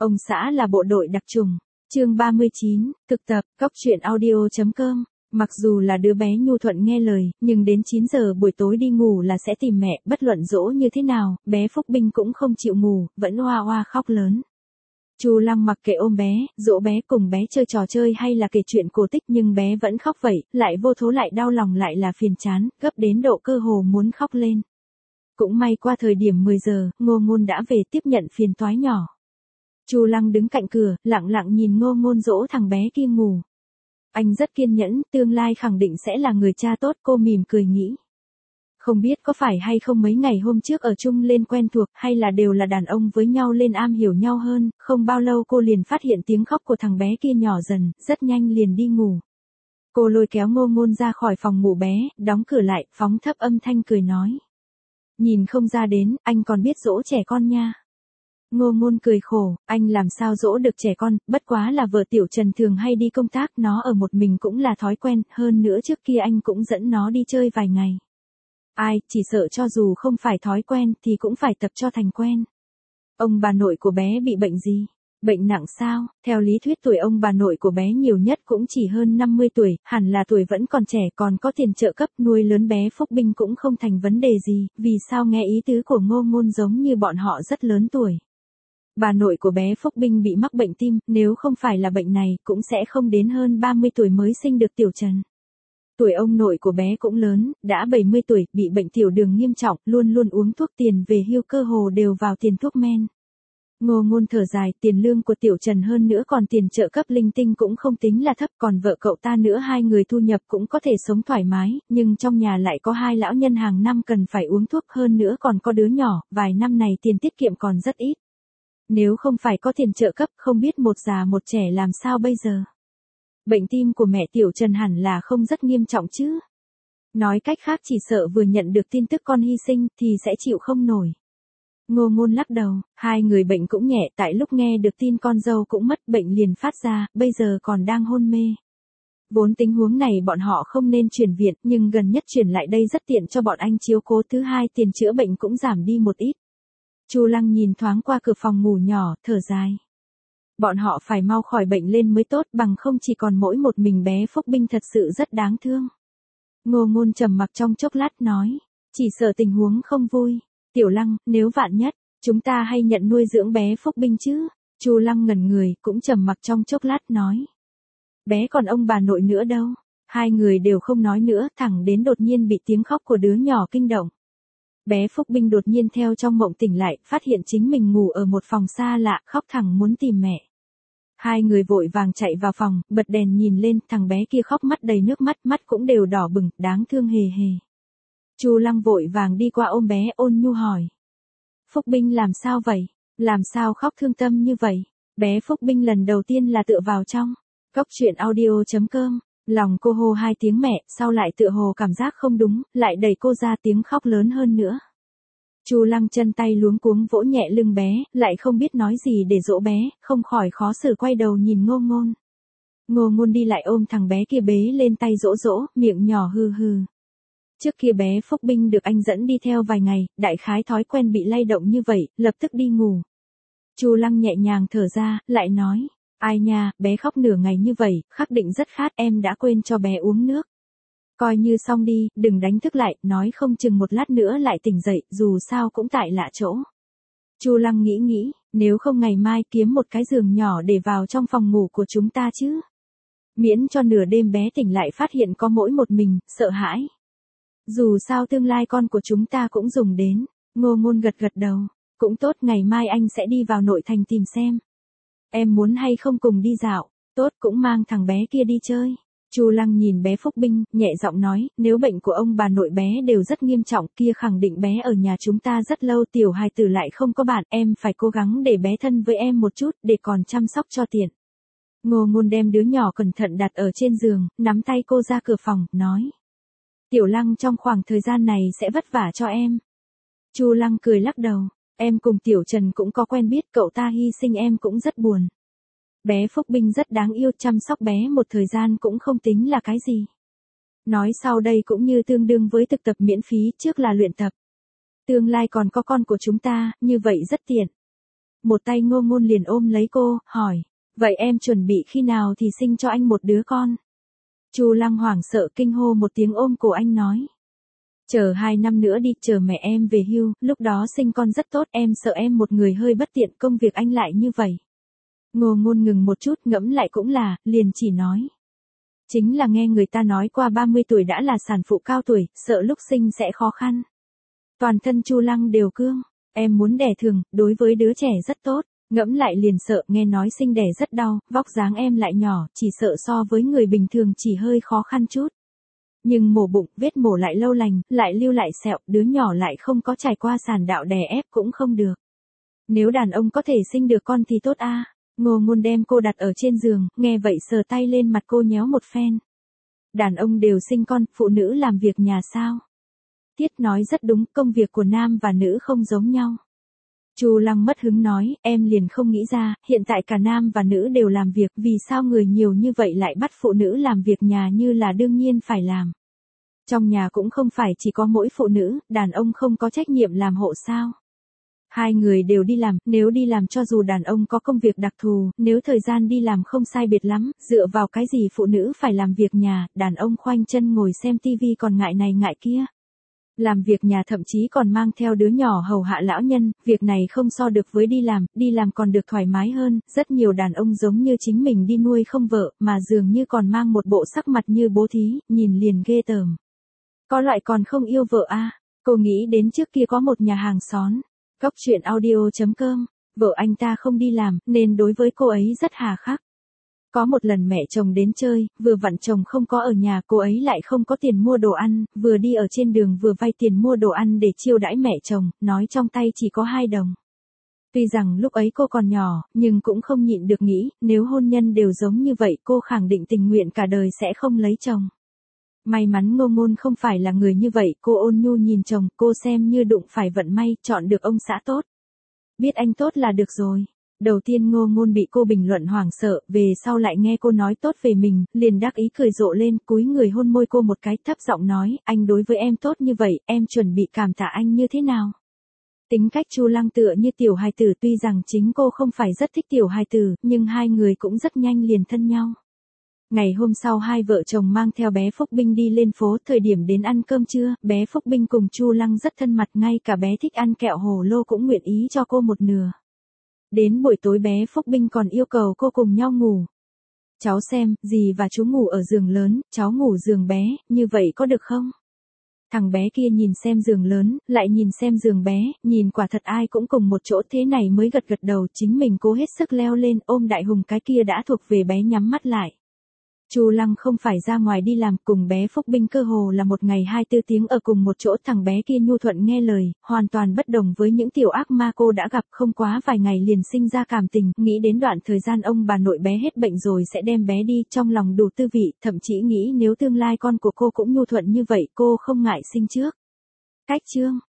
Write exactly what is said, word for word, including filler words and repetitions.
Ông xã là bộ đội đặc chủng. Chương ba mươi chín, thực tập, cóc truyện audio chấm com. Mặc dù là đứa bé nhu thuận nghe lời, nhưng đến chín giờ buổi tối đi ngủ là sẽ tìm mẹ, bất luận dỗ như thế nào, bé Phúc Binh cũng không chịu ngủ, vẫn oa oa khóc lớn. Chu Lăng mặc kệ ôm bé, dỗ bé, cùng bé chơi trò chơi hay là kể chuyện cổ tích, nhưng bé vẫn khóc vậy, lại vô thố lại đau lòng lại là phiền chán, gấp đến độ cơ hồ muốn khóc lên. Cũng may qua thời điểm mười giờ, Ngô Ngôn đã về tiếp nhận phiền toái nhỏ. Chu Lăng đứng cạnh cửa, lặng lặng nhìn Ngô Ngôn dỗ thằng bé kia ngủ. Anh rất kiên nhẫn, tương lai khẳng định sẽ là người cha tốt, cô mỉm cười nghĩ. Không biết có phải hay không mấy ngày hôm trước ở chung lên quen thuộc, hay là đều là đàn ông với nhau lên am hiểu nhau hơn, không bao lâu cô liền phát hiện tiếng khóc của thằng bé kia nhỏ dần, rất nhanh liền đi ngủ. Cô lôi kéo Ngô Ngôn ra khỏi phòng ngủ bé, đóng cửa lại, phóng thấp âm thanh cười nói. Nhìn không ra đến, anh còn biết dỗ trẻ con nha. Ngô Ngôn cười khổ, anh làm sao dỗ được trẻ con, bất quá là vợ Tiểu Trần thường hay đi công tác, nó ở một mình cũng là thói quen, hơn nữa trước kia anh cũng dẫn nó đi chơi vài ngày. Ai, chỉ sợ cho dù không phải thói quen thì cũng phải tập cho thành quen. Ông bà nội của bé bị bệnh gì? Bệnh nặng sao? Theo lý thuyết tuổi ông bà nội của bé nhiều nhất cũng chỉ hơn năm mươi tuổi, hẳn là tuổi vẫn còn trẻ, còn có tiền trợ cấp, nuôi lớn bé Phúc Binh cũng không thành vấn đề gì, vì sao nghe ý tứ của Ngô Ngôn giống như bọn họ rất lớn tuổi. Bà nội của bé Phúc Binh bị mắc bệnh tim, nếu không phải là bệnh này, cũng sẽ không đến hơn ba mươi tuổi mới sinh được Tiểu Trần. Tuổi ông nội của bé cũng lớn, đã bảy mươi tuổi, bị bệnh tiểu đường nghiêm trọng, luôn luôn uống thuốc, tiền về hưu cơ hồ đều vào tiền thuốc men. Ngô Ngôn thở dài, tiền lương của Tiểu Trần hơn nữa còn tiền trợ cấp linh tinh cũng không tính là thấp, còn vợ cậu ta nữa, hai người thu nhập cũng có thể sống thoải mái, nhưng trong nhà lại có hai lão nhân hàng năm cần phải uống thuốc, hơn nữa còn có đứa nhỏ, vài năm này tiền tiết kiệm còn rất ít. Nếu không phải có tiền trợ cấp, không biết một già một trẻ làm sao bây giờ. Bệnh tim của mẹ Tiểu Trần hẳn là không rất nghiêm trọng chứ. Nói cách khác chỉ sợ vừa nhận được tin tức con hy sinh thì sẽ chịu không nổi. Ngô Ngôn lắc đầu, hai người bệnh cũng nhẹ, tại lúc nghe được tin con dâu cũng mất bệnh liền phát ra, bây giờ còn đang hôn mê. Vốn tình huống này bọn họ không nên chuyển viện, nhưng gần nhất chuyển lại đây rất tiện cho bọn anh chiếu cố, thứ hai tiền chữa bệnh cũng giảm đi một ít. Chu Lăng nhìn thoáng qua cửa phòng ngủ nhỏ, thở dài. Bọn họ phải mau khỏi bệnh lên mới tốt, bằng không chỉ còn mỗi một mình bé Phúc Binh thật sự rất đáng thương. Ngô Ngôn trầm mặc trong chốc lát nói, chỉ sợ tình huống không vui. Tiểu Lăng, nếu vạn nhất, chúng ta hay nhận nuôi dưỡng bé Phúc Binh chứ? Chu Lăng ngẩn người, cũng trầm mặc trong chốc lát nói. Bé còn ông bà nội nữa đâu? Hai người đều không nói nữa, thẳng đến đột nhiên bị tiếng khóc của đứa nhỏ kinh động. Bé Phúc Binh đột nhiên theo trong mộng tỉnh lại, phát hiện chính mình ngủ ở một phòng xa lạ, khóc thẳng muốn tìm mẹ. Hai người vội vàng chạy vào phòng, bật đèn nhìn lên, thằng bé kia khóc mắt đầy nước mắt, mắt cũng đều đỏ bừng, đáng thương hề hề. Chu Lăng vội vàng đi qua ôm bé, ôn nhu hỏi. Phúc Binh làm sao vậy? Làm sao khóc thương tâm như vậy? Bé Phúc Binh lần đầu tiên là tựa vào trong cóc truyện audio chấm com. Lòng cô hô hai tiếng mẹ, sau lại tựa hồ cảm giác không đúng, lại đẩy cô ra, tiếng khóc lớn hơn nữa. Chu Lăng chân tay luống cuống vỗ nhẹ lưng bé, lại không biết nói gì để dỗ bé, không khỏi khó xử quay đầu nhìn Ngô Ngôn. Ngô Ngôn đi lại ôm thằng bé kia bế lên tay dỗ dỗ, miệng nhỏ hừ hừ. Trước kia bé Phúc Binh được anh dẫn đi theo vài ngày, đại khái thói quen bị lay động như vậy, lập tức đi ngủ. Chu Lăng nhẹ nhàng thở ra, lại nói. Ai nha, bé khóc nửa ngày như vậy, khắc định rất khát, em đã quên cho bé uống nước. Coi như xong đi, đừng đánh thức lại, nói không chừng một lát nữa lại tỉnh dậy, dù sao cũng tại lạ chỗ. Chu Lăng nghĩ nghĩ, nếu không ngày mai kiếm một cái giường nhỏ để vào trong phòng ngủ của chúng ta chứ. Miễn cho nửa đêm bé tỉnh lại phát hiện có mỗi một mình, sợ hãi. Dù sao tương lai con của chúng ta cũng dùng đến. Ngô Ngôn gật gật đầu, cũng tốt, ngày mai anh sẽ đi vào nội thành tìm xem. Em muốn hay không cùng đi dạo? Tốt, cũng mang thằng bé kia đi chơi. Chu Lăng nhìn bé Phúc Binh, nhẹ giọng nói, nếu bệnh của ông bà nội bé đều rất nghiêm trọng, kia khẳng định bé ở nhà chúng ta rất lâu, tiểu hài tử lại không có bạn, em phải cố gắng để bé thân với em một chút, để còn chăm sóc cho tiện. Ngô Ngôn đem đứa nhỏ cẩn thận đặt ở trên giường, nắm tay cô ra cửa phòng, nói. Tiểu Lăng trong khoảng thời gian này sẽ vất vả cho em. Chu Lăng cười lắc đầu. Em cùng Tiểu Trần cũng có quen biết, cậu ta hy sinh em cũng rất buồn. Bé Phúc Binh rất đáng yêu, chăm sóc bé một thời gian cũng không tính là cái gì. Nói sau đây cũng như tương đương với thực tập miễn phí, trước là luyện tập. Tương lai còn có con của chúng ta, như vậy rất tiện. Một tay Ngô Ngôn liền ôm lấy cô, hỏi, vậy em chuẩn bị khi nào thì sinh cho anh một đứa con? Chu Lăng hoảng sợ kinh hô một tiếng ôm cổ anh nói. Chờ hai năm nữa đi, chờ mẹ em về hưu, lúc đó sinh con rất tốt, em sợ em một người hơi bất tiện, công việc anh lại như vậy. Ngô Ngôn ngừng một chút ngẫm lại cũng là, liền chỉ nói. Chính là nghe người ta nói qua ba mươi tuổi đã là sản phụ cao tuổi, sợ lúc sinh sẽ khó khăn. Toàn thân Chu Lăng đều cương, em muốn đẻ thường, đối với đứa trẻ rất tốt, ngẫm lại liền sợ, nghe nói sinh đẻ rất đau, vóc dáng em lại nhỏ, chỉ sợ so với người bình thường chỉ hơi khó khăn chút. Nhưng mổ bụng, vết mổ lại lâu lành, lại lưu lại sẹo, đứa nhỏ lại không có trải qua sản đạo đè ép cũng không được. Nếu đàn ông có thể sinh được con thì tốt a. Ngô Ngôn đem cô đặt ở trên giường, nghe vậy sờ tay lên mặt cô nhéo một phen. Đàn ông đều sinh con, phụ nữ làm việc nhà sao? Tiết nói rất đúng, công việc của nam và nữ không giống nhau. Chu Lăng mất hứng nói, em liền không nghĩ ra, hiện tại cả nam và nữ đều làm việc, vì sao người nhiều như vậy lại bắt phụ nữ làm việc nhà như là đương nhiên phải làm. Trong nhà cũng không phải chỉ có mỗi phụ nữ, đàn ông không có trách nhiệm làm hộ sao. Hai người đều đi làm, nếu đi làm cho dù đàn ông có công việc đặc thù, nếu thời gian đi làm không sai biệt lắm, dựa vào cái gì phụ nữ phải làm việc nhà, đàn ông khoanh chân ngồi xem tivi còn ngại này ngại kia. Làm việc nhà thậm chí còn mang theo đứa nhỏ hầu hạ lão nhân, việc này không so được với đi làm, đi làm còn được thoải mái hơn, rất nhiều đàn ông giống như chính mình đi nuôi không vợ, mà dường như còn mang một bộ sắc mặt như bố thí, nhìn liền ghê tởm. Có loại còn không yêu vợ a. Cô nghĩ đến trước kia có một nhà hàng xón, Cóc truyện audio chấm com, vợ anh ta không đi làm, nên đối với cô ấy rất hà khắc. Có một lần mẹ chồng đến chơi, vừa vặn chồng không có ở nhà, cô ấy lại không có tiền mua đồ ăn, vừa đi ở trên đường vừa vay tiền mua đồ ăn để chiêu đãi mẹ chồng, nói trong tay chỉ có hai đồng. Tuy rằng lúc ấy cô còn nhỏ, nhưng cũng không nhịn được nghĩ, nếu hôn nhân đều giống như vậy cô khẳng định tình nguyện cả đời sẽ không lấy chồng. May mắn Ngô Ngôn không phải là người như vậy, cô ôn nhu nhìn chồng, cô xem như đụng phải vận may, chọn được ông xã tốt. Biết anh tốt là được rồi. Đầu tiên Ngô Ngôn bị cô bình luận hoảng sợ, về sau lại nghe cô nói tốt về mình, liền đắc ý cười rộ lên, cúi người hôn môi cô một cái, thấp giọng nói, anh đối với em tốt như vậy, em chuẩn bị cảm tạ anh như thế nào? Tính cách Chu Lăng tựa như tiểu hài tử, tuy rằng chính cô không phải rất thích tiểu hài tử, nhưng hai người cũng rất nhanh liền thân nhau. Ngày hôm sau hai vợ chồng mang theo bé Phúc Binh đi lên phố, thời điểm đến ăn cơm trưa, bé Phúc Binh cùng Chu Lăng rất thân mật, ngay cả bé thích ăn kẹo hồ lô cũng nguyện ý cho cô một nửa. Đến buổi tối bé Phúc Binh còn yêu cầu cô cùng nhau ngủ. Cháu xem, dì và chú ngủ ở giường lớn, cháu ngủ giường bé, như vậy có được không? Thằng bé kia nhìn xem giường lớn, lại nhìn xem giường bé, nhìn quả thật ai cũng cùng một chỗ, thế này mới gật gật đầu, chính mình cố hết sức leo lên, ôm đại hùng, cái kia đã thuộc về bé nhắm mắt lại. Chu Lăng không phải ra ngoài đi làm, cùng bé Phúc Binh cơ hồ là một ngày hai mươi bốn tiếng ở cùng một chỗ, thằng bé kia nhu thuận nghe lời, hoàn toàn bất đồng với những tiểu ác ma cô đã gặp, không quá vài ngày liền sinh ra cảm tình, nghĩ đến đoạn thời gian ông bà nội bé hết bệnh rồi sẽ đem bé đi, trong lòng đủ tư vị, thậm chí nghĩ nếu tương lai con của cô cũng nhu thuận như vậy, cô không ngại sinh trước. Cách chương